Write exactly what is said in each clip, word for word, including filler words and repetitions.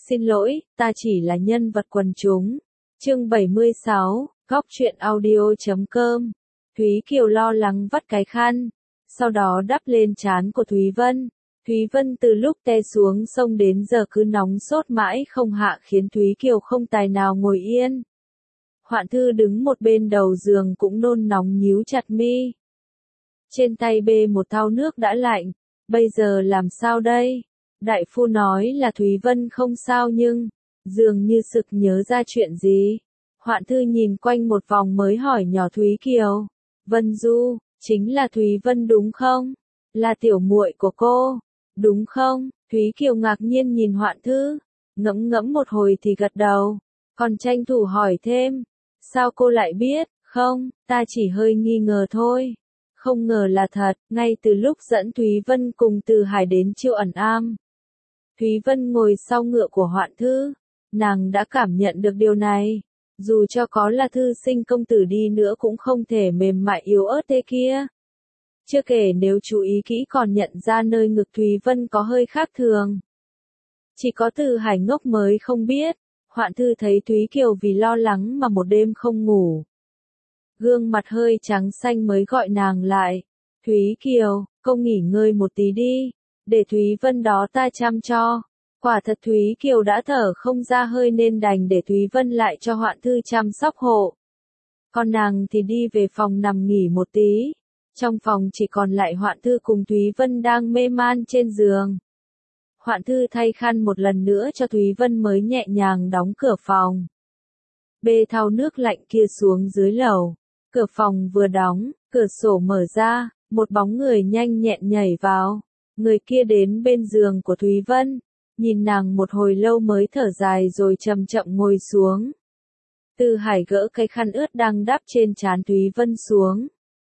Xin lỗi, ta chỉ là nhân vật quần chúng. Chương bảy mươi sáu, góc truyện audio chấm com. Thúy Kiều lo lắng vắt cái khăn, sau đó đắp lên trán của Thúy Vân. Thúy Vân từ lúc té xuống sông đến giờ cứ nóng sốt mãi không hạ khiến Thúy Kiều không tài nào ngồi yên. Hoạn Thư đứng một bên đầu giường cũng nôn nóng nhíu chặt mi. Trên tay bê một thau nước đã lạnh, bây giờ làm sao đây? Đại phu nói là Thúy Vân không sao nhưng, dường như sực nhớ ra chuyện gì. Hoạn Thư nhìn quanh một vòng mới hỏi nhỏ Thúy Kiều. Vân Du, chính là Thúy Vân đúng không? Là tiểu muội của cô, đúng không? Thúy Kiều ngạc nhiên nhìn Hoạn Thư, ngẫm ngẫm một hồi thì gật đầu, còn tranh thủ hỏi thêm. Sao cô lại biết? Không, ta chỉ hơi nghi ngờ thôi. Không ngờ là thật, ngay từ lúc dẫn Thúy Vân cùng Từ Hải đến Chiêu Ẩn Am. Thúy Vân ngồi sau ngựa của Hoạn Thư, nàng đã cảm nhận được điều này. Dù cho có là thư sinh công tử đi nữa cũng không thể mềm mại yếu ớt thế kia. Chưa kể nếu chú ý kỹ còn nhận ra nơi ngực Thúy Vân có hơi khác thường. Chỉ có Từ Hải ngốc mới không biết. Hoạn Thư thấy Thúy Kiều vì lo lắng mà một đêm không ngủ. Gương mặt hơi trắng xanh mới gọi nàng lại. Thúy Kiều, cô nghỉ ngơi một tí đi, để Thúy Vân đó ta chăm cho. Quả thật Thúy Kiều đã thở không ra hơi nên đành để Thúy Vân lại cho Hoạn Thư chăm sóc hộ. Còn nàng thì đi về phòng nằm nghỉ một tí. Trong phòng chỉ còn lại Hoạn Thư cùng Thúy Vân đang mê man trên giường. Hoạn Thư thay khăn một lần nữa cho Thúy Vân mới nhẹ nhàng đóng cửa phòng. Bê thau nước lạnh kia xuống dưới lầu. Cửa phòng vừa đóng, cửa sổ mở ra, một bóng người nhanh nhẹn nhảy vào. Người kia đến bên giường của Thúy Vân, nhìn nàng một hồi lâu mới thở dài rồi chậm chậm ngồi xuống. Từ Hải gỡ cái khăn ướt đang đắp trên trán Thúy Vân xuống.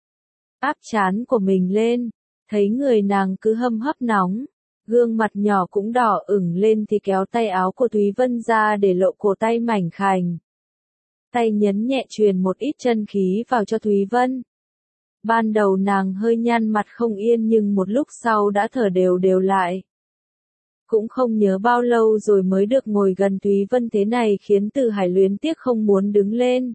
Áp trán của mình lên, thấy người nàng cứ hâm hấp nóng. Gương mặt nhỏ cũng đỏ ửng lên thì kéo tay áo của Thúy Vân ra để lộ cổ tay mảnh khảnh. Tay nhấn nhẹ truyền một ít chân khí vào cho Thúy Vân. Ban đầu nàng hơi nhăn mặt không yên nhưng một lúc sau đã thở đều đều lại. Cũng không nhớ bao lâu rồi mới được ngồi gần Thúy Vân thế này khiến Từ Hải luyến tiếc không muốn đứng lên.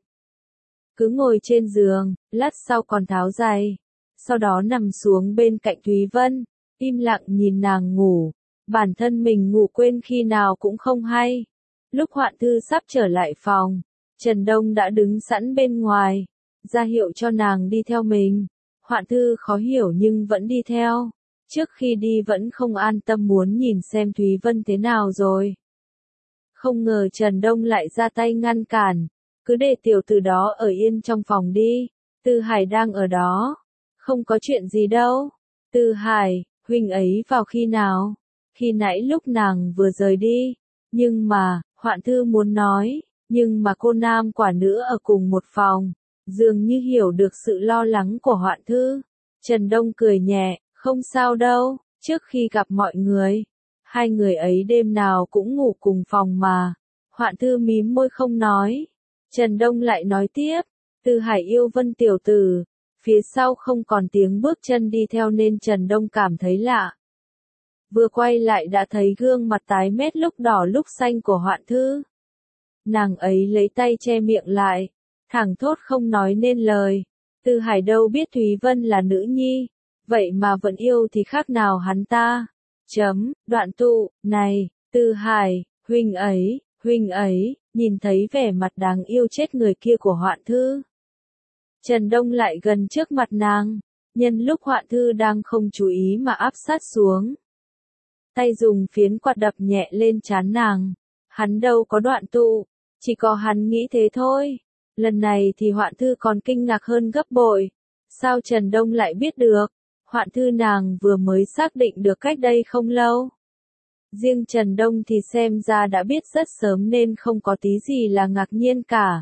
Cứ ngồi trên giường, lát sau còn tháo giày. Sau đó nằm xuống bên cạnh Thúy Vân, im lặng nhìn nàng ngủ. Bản thân mình ngủ quên khi nào cũng không hay. Lúc Hoạn Thư sắp trở lại phòng, Trần Đông đã đứng sẵn bên ngoài, ra hiệu cho nàng đi theo mình. Hoạn Thư khó hiểu nhưng vẫn đi theo. Trước khi đi vẫn không an tâm muốn nhìn xem Thúy Vân thế nào rồi. Không ngờ Trần Đông lại ra tay ngăn cản. Cứ để tiểu tử đó ở yên trong phòng đi. Từ Hải đang ở đó. Không có chuyện gì đâu. Từ Hải, huynh ấy vào khi nào? Khi nãy lúc nàng vừa rời đi. Nhưng mà, Hoạn Thư muốn nói. Nhưng mà cô nam quả nữ ở cùng một phòng. Dường như hiểu được sự lo lắng của Hoạn Thư. Trần Đông cười nhẹ. Không sao đâu, trước khi gặp mọi người, hai người ấy đêm nào cũng ngủ cùng phòng mà. Hoạn Thư mím môi không nói. Trần Đông lại nói tiếp, Từ Hải yêu Vân tiểu tử. Phía sau không còn tiếng bước chân đi theo nên Trần Đông cảm thấy lạ. Vừa quay lại đã thấy gương mặt tái mét lúc đỏ lúc xanh của Hoạn Thư. Nàng ấy lấy tay che miệng lại, thẳng thốt không nói nên lời. Từ Hải đâu biết Thúy Vân là nữ nhi. Vậy mà vẫn yêu thì khác nào hắn ta. Chấm, đoạn tụ, này, Từ Hải, huynh ấy, huynh ấy, nhìn thấy vẻ mặt đáng yêu chết người kia của Hoạn Thư. Trần Đông lại gần trước mặt nàng, nhân lúc Hoạn Thư đang không chú ý mà áp sát xuống. Tay dùng phiến quạt đập nhẹ lên trán nàng. Hắn đâu có đoạn tụ, chỉ có hắn nghĩ thế thôi. Lần này thì Hoạn Thư còn kinh ngạc hơn gấp bội. Sao Trần Đông lại biết được? Hoạn Thư nàng vừa mới xác định được cách đây không lâu. Riêng Trần Đông thì xem ra đã biết rất sớm nên không có tí gì là ngạc nhiên cả.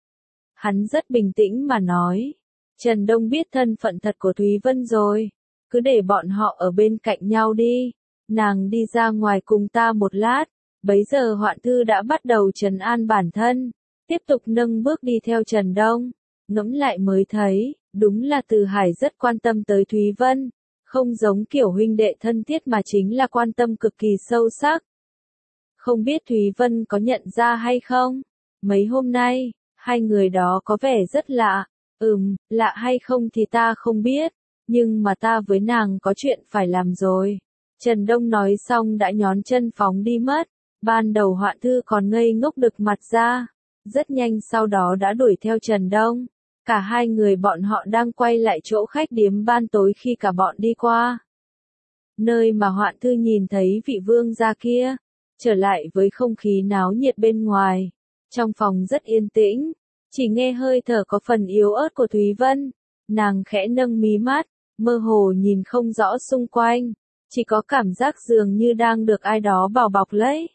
Hắn rất bình tĩnh mà nói. Trần Đông biết thân phận thật của Thúy Vân rồi. Cứ để bọn họ ở bên cạnh nhau đi. Nàng đi ra ngoài cùng ta một lát. Bấy giờ Hoạn Thư đã bắt đầu trấn an bản thân. Tiếp tục nâng bước đi theo Trần Đông. Ngẫm lại mới thấy. Đúng là Từ Hải rất quan tâm tới Thúy Vân, không giống kiểu huynh đệ thân thiết mà chính là quan tâm cực kỳ sâu sắc. Không biết Thúy Vân có nhận ra hay không? Mấy hôm nay, hai người đó có vẻ rất lạ. Ừm, lạ hay không thì ta không biết, nhưng mà ta với nàng có chuyện phải làm rồi. Trần Đông nói xong đã nhón chân phóng đi mất. Ban đầu Hoạn Thư còn ngây ngốc đực mặt ra, rất nhanh sau đó đã đuổi theo Trần Đông. Cả hai người bọn họ đang quay lại chỗ khách điếm ban tối khi cả bọn đi qua. Nơi mà Hoạn Thư nhìn thấy vị vương gia kia, trở lại với không khí náo nhiệt bên ngoài. Trong phòng rất yên tĩnh, chỉ nghe hơi thở có phần yếu ớt của Thúy Vân. Nàng khẽ nâng mí mắt, mơ hồ nhìn không rõ xung quanh, chỉ có cảm giác dường như đang được ai đó bảo bọc lấy.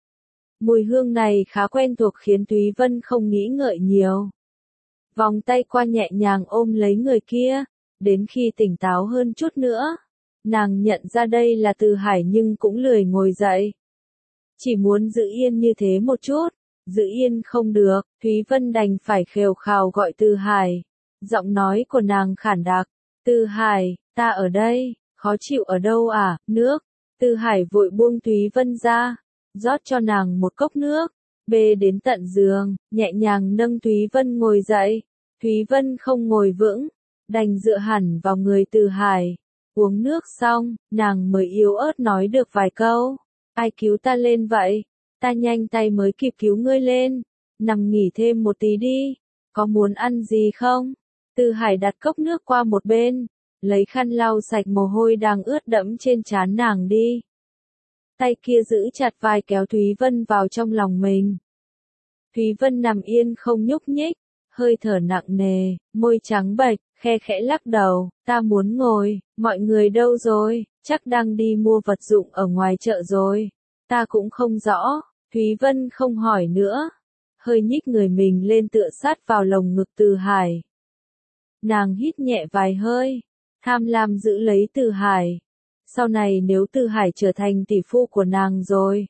Mùi hương này khá quen thuộc khiến Thúy Vân không nghĩ ngợi nhiều. Vòng tay qua nhẹ nhàng ôm lấy người kia, đến khi tỉnh táo hơn chút nữa. Nàng nhận ra đây là Từ Hải nhưng cũng lười ngồi dậy. Chỉ muốn giữ yên như thế một chút, giữ yên không được, Thúy Vân đành phải khều khào gọi Từ Hải. Giọng nói của nàng khản đặc, Từ Hải, ta ở đây, khó chịu ở đâu à, nước. Từ Hải vội buông Thúy Vân ra, rót cho nàng một cốc nước, bê đến tận giường, nhẹ nhàng nâng Thúy Vân ngồi dậy. Thúy Vân không ngồi vững, đành dựa hẳn vào người Từ Hải. Uống nước xong, nàng mới yếu ớt nói được vài câu. Ai cứu ta lên vậy? Ta nhanh tay mới kịp cứu ngươi lên. Nằm nghỉ thêm một tí đi. Có muốn ăn gì không? Từ Hải đặt cốc nước qua một bên, lấy khăn lau sạch mồ hôi đang ướt đẫm trên trán nàng đi. Tay kia giữ chặt vai kéo Thúy Vân vào trong lòng mình. Thúy Vân nằm yên không nhúc nhích, hơi thở nặng nề, môi trắng bệch, khe khẽ lắc đầu, ta muốn ngồi, mọi người đâu rồi, chắc đang đi mua vật dụng ở ngoài chợ rồi. Ta cũng không rõ, Thúy Vân không hỏi nữa, hơi nhích người mình lên tựa sát vào lồng ngực Từ Hải. Nàng hít nhẹ vài hơi, tham lam giữ lấy Từ Hải. Sau này nếu Từ Hải trở thành tỷ phu của nàng rồi,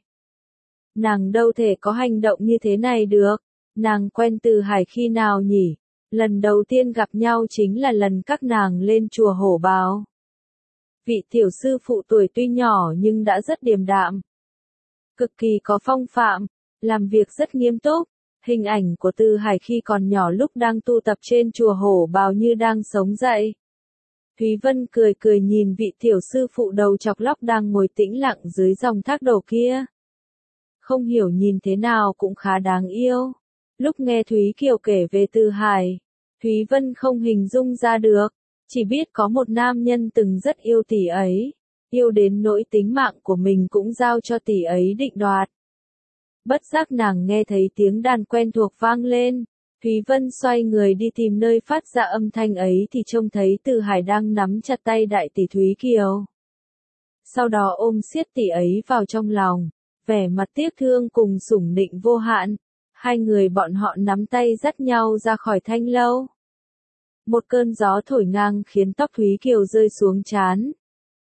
nàng đâu thể có hành động như thế này được. Nàng quen Từ Hải khi nào nhỉ? Lần đầu tiên gặp nhau chính là lần các nàng lên chùa Hổ Bào. Vị tiểu sư phụ tuổi tuy nhỏ nhưng đã rất điềm đạm, cực kỳ có phong phạm, làm việc rất nghiêm túc. Hình ảnh của Từ Hải khi còn nhỏ lúc đang tu tập trên chùa Hổ Bào như đang sống dậy. Thúy Vân cười cười nhìn vị tiểu sư phụ đầu chọc lóc đang ngồi tĩnh lặng dưới dòng thác đổ kia. Không hiểu nhìn thế nào cũng khá đáng yêu. Lúc nghe Thúy Kiều kể về Từ Hải, Thúy Vân không hình dung ra được, chỉ biết có một nam nhân từng rất yêu tỷ ấy, yêu đến nỗi tính mạng của mình cũng giao cho tỷ ấy định đoạt. Bất giác nàng nghe thấy tiếng đàn quen thuộc vang lên, Thúy Vân xoay người đi tìm nơi phát ra âm thanh ấy thì trông thấy Từ Hải đang nắm chặt tay đại tỷ Thúy Kiều. Sau đó ôm siết tỷ ấy vào trong lòng, vẻ mặt tiếc thương cùng sủng nịnh vô hạn. Hai người bọn họ nắm tay dắt nhau ra khỏi thanh lâu. Một cơn gió thổi ngang khiến tóc Thúy Kiều rơi xuống trán.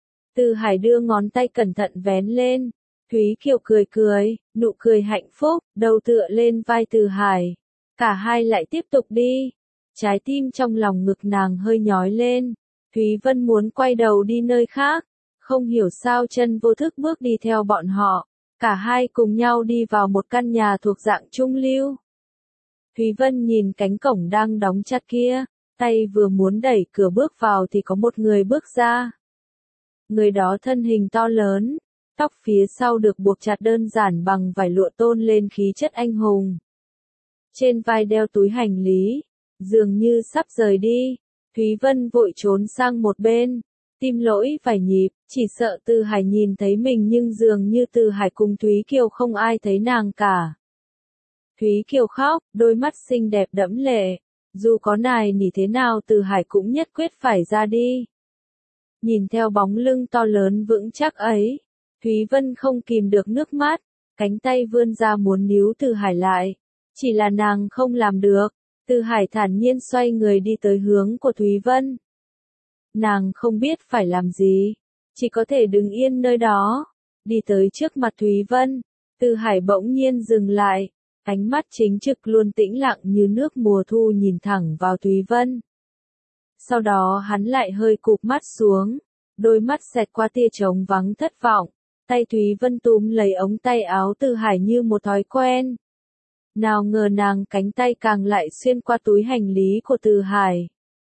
Từ Hải đưa ngón tay cẩn thận vén lên. Thúy Kiều cười cười, nụ cười hạnh phúc, đầu tựa lên vai Từ Hải. Cả hai lại tiếp tục đi. Trái tim trong lòng ngực nàng hơi nhói lên. Thúy Vân muốn quay đầu đi nơi khác. Không hiểu sao chân vô thức bước đi theo bọn họ. Cả hai cùng nhau đi vào một căn nhà thuộc dạng trung lưu. Thúy Vân nhìn cánh cổng đang đóng chặt kia, tay vừa muốn đẩy cửa bước vào thì có một người bước ra. Người đó thân hình to lớn, tóc phía sau được buộc chặt đơn giản bằng vải lụa tôn lên khí chất anh hùng. Trên vai đeo túi hành lý, dường như sắp rời đi. Thúy Vân vội trốn sang một bên. Tim lỗi vài nhịp, chỉ sợ Từ Hải nhìn thấy mình nhưng dường như Từ Hải cùng Thúy Kiều không ai thấy nàng cả. Thúy Kiều khóc, đôi mắt xinh đẹp đẫm lệ. Dù có nài nỉ thế nào Từ Hải cũng nhất quyết phải ra đi. Nhìn theo bóng lưng to lớn vững chắc ấy, Thúy Vân không kìm được nước mắt, cánh tay vươn ra muốn níu Từ Hải lại. Chỉ là nàng không làm được. Từ Hải thản nhiên xoay người đi tới hướng của Thúy Vân. Nàng không biết phải làm gì, chỉ có thể đứng yên nơi đó, đi tới trước mặt Thúy Vân. Từ Hải bỗng nhiên dừng lại, ánh mắt chính trực luôn tĩnh lặng như nước mùa thu nhìn thẳng vào Thúy Vân. Sau đó hắn lại hơi cụp mắt xuống, đôi mắt xẹt qua tia trống vắng thất vọng, tay Thúy Vân túm lấy ống tay áo Từ Hải như một thói quen. Nào ngờ nàng cánh tay càng lại xuyên qua túi hành lý của Từ Hải.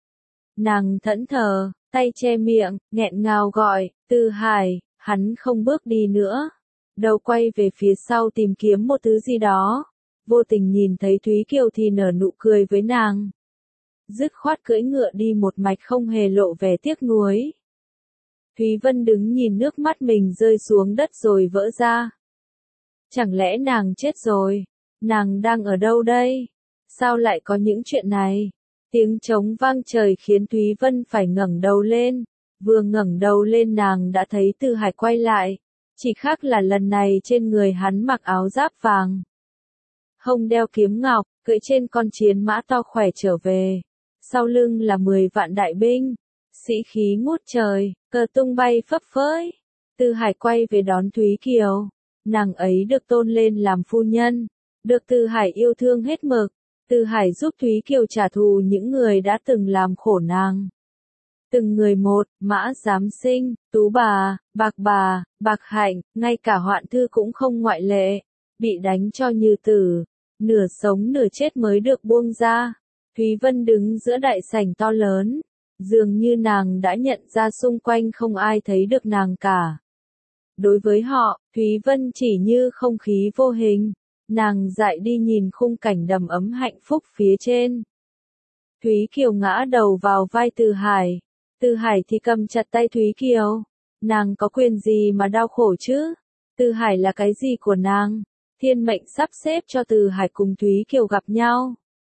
Nàng thẫn thờ, tay che miệng, nghẹn ngào gọi, Từ Hải, hắn không bước đi nữa. Đầu quay về phía sau tìm kiếm một thứ gì đó. Vô tình nhìn thấy Thúy Kiều thì nở nụ cười với nàng. Dứt khoát cưỡi ngựa đi một mạch không hề lộ vẻ tiếc nuối. Thúy Vân đứng nhìn nước mắt mình rơi xuống đất rồi vỡ ra. Chẳng lẽ nàng chết rồi? Nàng đang ở đâu đây? Sao lại có những chuyện này? Tiếng trống vang trời khiến Thúy Vân phải ngẩng đầu lên. Vừa ngẩng đầu lên nàng đã thấy Từ Hải quay lại. Chỉ khác là lần này trên người hắn mặc áo giáp vàng. Hông đeo kiếm ngọc, cưỡi trên con chiến mã to khỏe trở về. Sau lưng là mười vạn đại binh. Sĩ khí ngút trời, cờ tung bay phấp phới. Từ Hải quay về đón Thúy Kiều. Nàng ấy được tôn lên làm phu nhân. Được Từ Hải yêu thương hết mực. Từ Hải giúp Thúy Kiều trả thù những người đã từng làm khổ nàng. Từng người một, Mã Giám Sinh, Tú Bà, Bạc Bà, Bạc Hạnh, ngay cả Hoạn Thư cũng không ngoại lệ. Bị đánh cho như tử. Nửa sống nửa chết mới được buông ra. Thúy Vân đứng giữa đại sảnh to lớn. Dường như nàng đã nhận ra xung quanh không ai thấy được nàng cả. Đối với họ, Thúy Vân chỉ như không khí vô hình. Nàng dại đi nhìn khung cảnh đầm ấm hạnh phúc phía trên. Thúy Kiều ngã đầu vào vai Từ Hải. Từ Hải thì cầm chặt tay Thúy Kiều. Nàng có quyền gì mà đau khổ chứ? Từ Hải là cái gì của nàng? Thiên mệnh sắp xếp cho Từ Hải cùng Thúy Kiều gặp nhau.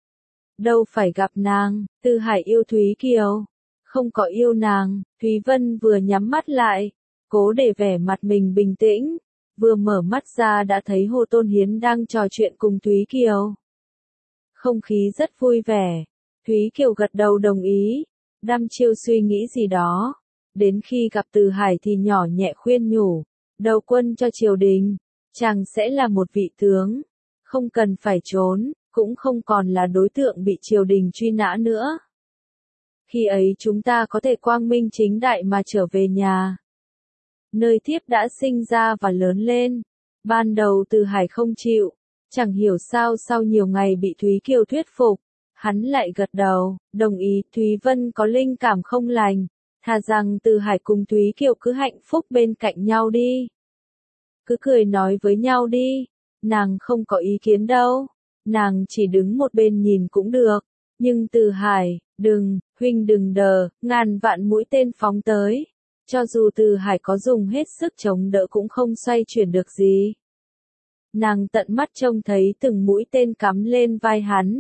Đâu phải gặp nàng, Từ Hải yêu Thúy Kiều. Không có yêu nàng, Thúy Vân vừa nhắm mắt lại, cố để vẻ mặt mình bình tĩnh. Vừa mở mắt ra đã thấy Hồ Tôn Hiến đang trò chuyện cùng Thúy Kiều. Không khí rất vui vẻ. Thúy Kiều gật đầu đồng ý. Đăm chiêu suy nghĩ gì đó. Đến khi gặp Từ Hải thì nhỏ nhẹ khuyên nhủ. Đầu quân cho triều đình. Chàng sẽ là một vị tướng. Không cần phải trốn. Cũng không còn là đối tượng bị triều đình truy nã nữa. Khi ấy chúng ta có thể quang minh chính đại mà trở về nhà. Nơi thiếp đã sinh ra và lớn lên. Ban đầu Từ Hải không chịu. Chẳng hiểu sao sau nhiều ngày bị Thúy Kiều thuyết phục. Hắn lại gật đầu, đồng ý. Thúy Vân có linh cảm không lành. Thà rằng Từ Hải cùng Thúy Kiều cứ hạnh phúc bên cạnh nhau đi. Cứ cười nói với nhau đi. Nàng không có ý kiến đâu. Nàng chỉ đứng một bên nhìn cũng được. Nhưng Từ Hải, đừng, huynh đừng đờ, ngàn vạn mũi tên phóng tới. Cho dù Từ Hải có dùng hết sức chống đỡ cũng không xoay chuyển được gì. Nàng tận mắt trông thấy từng mũi tên cắm lên vai hắn.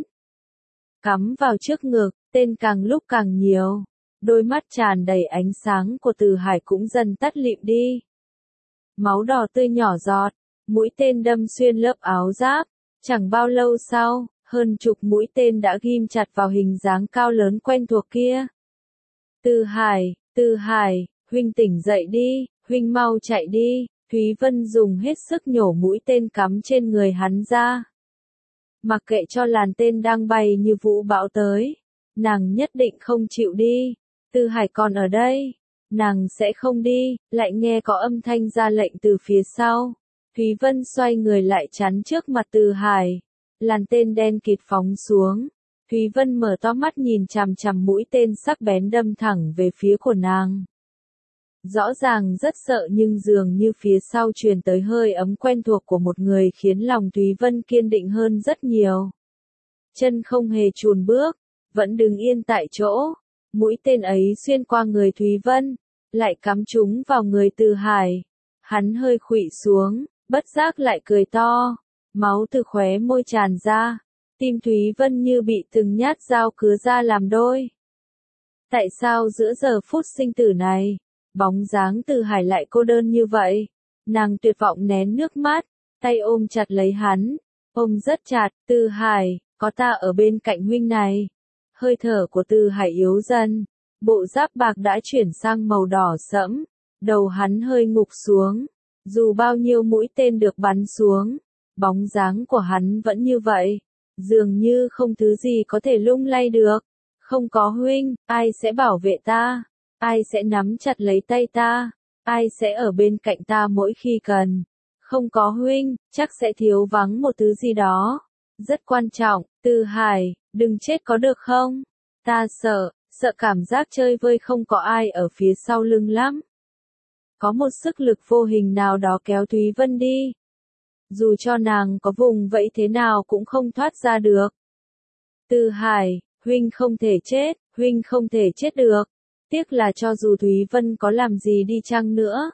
Cắm vào trước ngực, tên càng lúc càng nhiều. Đôi mắt tràn đầy ánh sáng của Từ Hải cũng dần tắt lịm đi. Máu đỏ tươi nhỏ giọt, mũi tên đâm xuyên lớp áo giáp. Chẳng bao lâu sau, hơn chục mũi tên đã ghim chặt vào hình dáng cao lớn quen thuộc kia. Từ Hải, Từ Hải, huynh tỉnh dậy đi, huynh mau chạy đi. Thúy Vân dùng hết sức nhổ mũi tên cắm trên người hắn ra. Mặc kệ cho làn tên đang bay như vũ bão tới, nàng nhất định không chịu đi. Từ Hải còn ở đây, nàng sẽ không đi. Lại nghe có âm thanh ra lệnh từ phía sau. Thúy Vân xoay người lại chắn trước mặt Từ Hải. Làn tên đen kịt phóng xuống. Thúy Vân mở to mắt nhìn chằm chằm mũi tên sắc bén đâm thẳng về phía của nàng. Rõ ràng rất sợ nhưng dường như phía sau truyền tới hơi ấm quen thuộc của một người khiến lòng Thúy Vân kiên định hơn rất nhiều. Chân không hề chùn bước, vẫn đứng yên tại chỗ. Mũi tên ấy xuyên qua người Thúy Vân, lại cắm trúng vào người Từ Hải. Hắn hơi khuỵu xuống, bất giác lại cười to. Máu từ khóe môi tràn ra. Tim Thúy Vân như bị từng nhát dao cứa ra làm đôi. Tại sao giữa giờ phút sinh tử này, bóng dáng Từ Hải lại cô đơn như vậy? Nàng tuyệt vọng nén nước mắt, tay ôm chặt lấy hắn, ôm rất chặt. Từ Hải, có ta ở bên cạnh huynh này. Hơi thở của Từ Hải yếu dần, bộ giáp bạc đã chuyển sang màu đỏ sẫm, đầu hắn hơi ngục xuống. Dù bao nhiêu mũi tên được bắn xuống, bóng dáng của hắn vẫn như vậy, dường như không thứ gì có thể lung lay được. Không có huynh, ai sẽ bảo vệ ta? Ai sẽ nắm chặt lấy tay ta? ai sẽ ở bên cạnh ta mỗi khi cần? Không có huynh, chắc sẽ thiếu vắng một thứ gì đó. Rất quan trọng, Từ Hải, đừng chết có được không? Ta sợ, sợ cảm giác chơi vơi không có ai ở phía sau lưng lắm. Có một sức lực vô hình nào đó kéo Thúy Vân đi. Dù cho nàng có vùng vẫy thế nào cũng không thoát ra được. Từ Hải, huynh không thể chết, huynh không thể chết được. Tiếc là cho dù Thúy Vân có làm gì đi chăng nữa,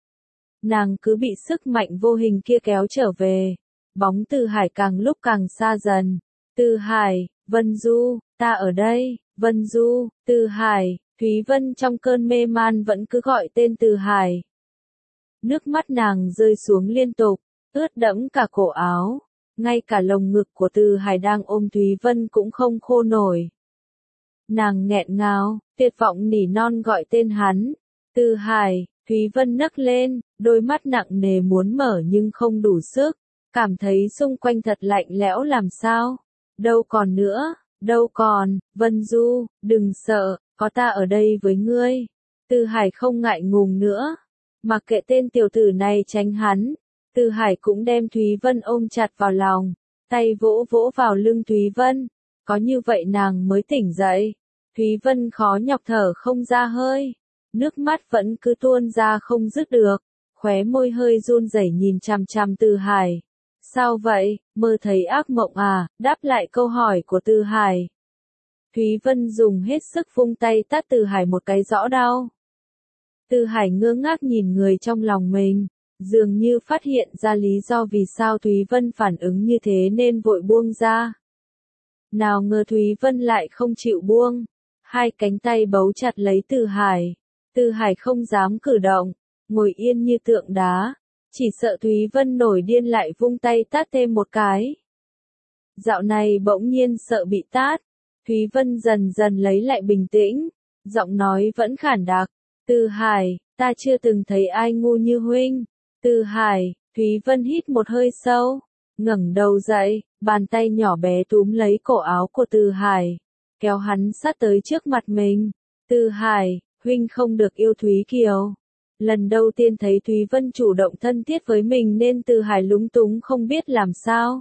nàng cứ bị sức mạnh vô hình kia kéo trở về. Bóng Từ Hải càng lúc càng xa dần. Từ Hải, Vân Du, ta ở đây, Vân Du, Từ Hải, Thúy Vân trong cơn mê man vẫn cứ gọi tên Từ Hải. Nước mắt nàng rơi xuống liên tục, ướt đẫm cả cổ áo. Ngay cả lồng ngực của Từ Hải đang ôm Thúy Vân cũng không khô nổi. Nàng nghẹn ngào, tuyệt vọng nỉ non gọi tên hắn. Từ Hải, Thúy Vân nấc lên, đôi mắt nặng nề muốn mở nhưng không đủ sức. Cảm thấy xung quanh thật lạnh lẽo làm sao. Đâu còn nữa, đâu còn, Vân Du, đừng sợ, có ta ở đây với ngươi. Từ Hải không ngại ngùng nữa. Mặc kệ tên tiểu tử này tránh hắn. Từ Hải cũng đem Thúy Vân ôm chặt vào lòng. Tay vỗ vỗ vào lưng Thúy Vân. Có như vậy nàng mới tỉnh dậy. Thúy Vân khó nhọc thở không ra hơi. Nước mắt vẫn cứ tuôn ra không dứt được. Khóe môi hơi run rẩy nhìn chằm chằm Từ Hải. Sao vậy, mơ thấy ác mộng à? Đáp lại câu hỏi của Từ Hải. Thúy Vân dùng hết sức vung tay tát Từ Hải một cái rõ đau. Từ Hải ngơ ngác nhìn người trong lòng mình. Dường như phát hiện ra lý do vì sao Thúy Vân phản ứng như thế nên vội buông ra. Nào ngờ Thúy Vân lại không chịu buông. Hai cánh tay bấu chặt lấy Từ Hải. Từ Hải không dám cử động, ngồi yên như tượng đá. Chỉ sợ Thúy Vân nổi điên lại vung tay tát thêm một cái. Dạo này bỗng nhiên sợ bị tát. Thúy Vân dần dần lấy lại bình tĩnh. Giọng nói vẫn khản đặc. Từ Hải, ta chưa từng thấy ai ngu như huynh. Từ Hải, Thúy Vân hít một hơi sâu. Ngẩng đầu dậy, bàn tay nhỏ bé túm lấy cổ áo của Từ Hải. Kéo hắn sát tới trước mặt mình. Từ Hải, huynh không được yêu Thúy Kiều. Lần đầu tiên thấy Thúy Vân chủ động thân thiết với mình nên Từ Hải lúng túng không biết làm sao.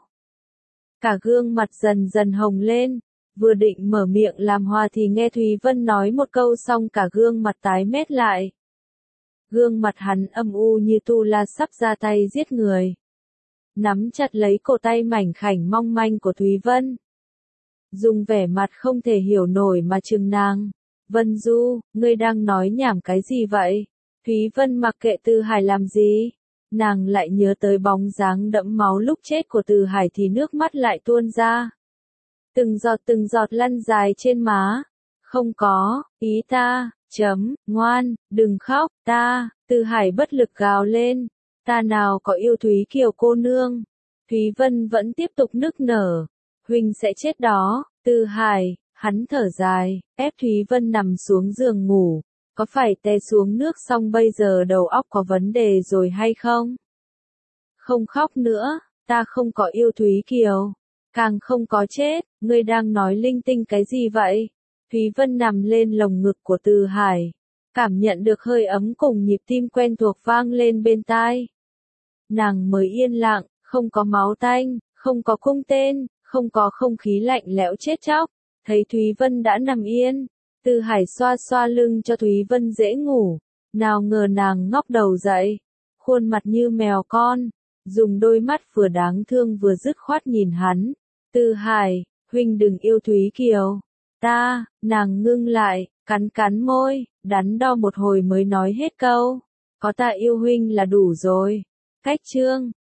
Cả gương mặt dần dần hồng lên. Vừa định mở miệng làm hòa thì nghe Thúy Vân nói một câu xong cả gương mặt tái mét lại. Gương mặt hắn âm u như tu la sắp ra tay giết người. Nắm chặt lấy cổ tay mảnh khảnh mong manh của Thúy Vân. Dùng vẻ mặt không thể hiểu nổi mà trừng nàng. Vân Du, ngươi đang nói nhảm cái gì vậy? Thúy Vân mặc kệ Từ Hải làm gì. Nàng lại nhớ tới bóng dáng đẫm máu lúc chết của Từ Hải thì nước mắt lại tuôn ra. Từng giọt từng giọt lăn dài trên má. Không có, ý ta, chấm, ngoan, đừng khóc, ta, Từ Hải bất lực gào lên. Ta nào có yêu Thúy Kiều cô nương. Thúy Vân vẫn tiếp tục nức nở. Huynh sẽ chết đó, Từ Hải, hắn thở dài, ép Thúy Vân nằm xuống giường ngủ. Có phải té xuống nước xong bây giờ đầu óc có vấn đề rồi hay không? Không khóc nữa, ta không có yêu Thúy Kiều. Càng không có chết, ngươi đang nói linh tinh cái gì vậy? Thúy Vân nằm lên lồng ngực của Từ Hải. Cảm nhận được hơi ấm cùng nhịp tim quen thuộc vang lên bên tai. Nàng mới yên lặng, không có máu tanh, không có cung tên, không có không khí lạnh lẽo chết chóc. Thấy Thúy Vân đã nằm yên. Từ Hải xoa xoa lưng cho Thúy Vân dễ ngủ. Nào ngờ nàng ngóc đầu dậy. Khuôn mặt như mèo con. Dùng đôi mắt vừa đáng thương vừa dứt khoát nhìn hắn. Từ Hải, huynh đừng yêu Thúy Kiều. Ta, nàng ngưng lại, cắn cắn môi, đắn đo một hồi mới nói hết câu. Có ta yêu huynh là đủ rồi. Cách chương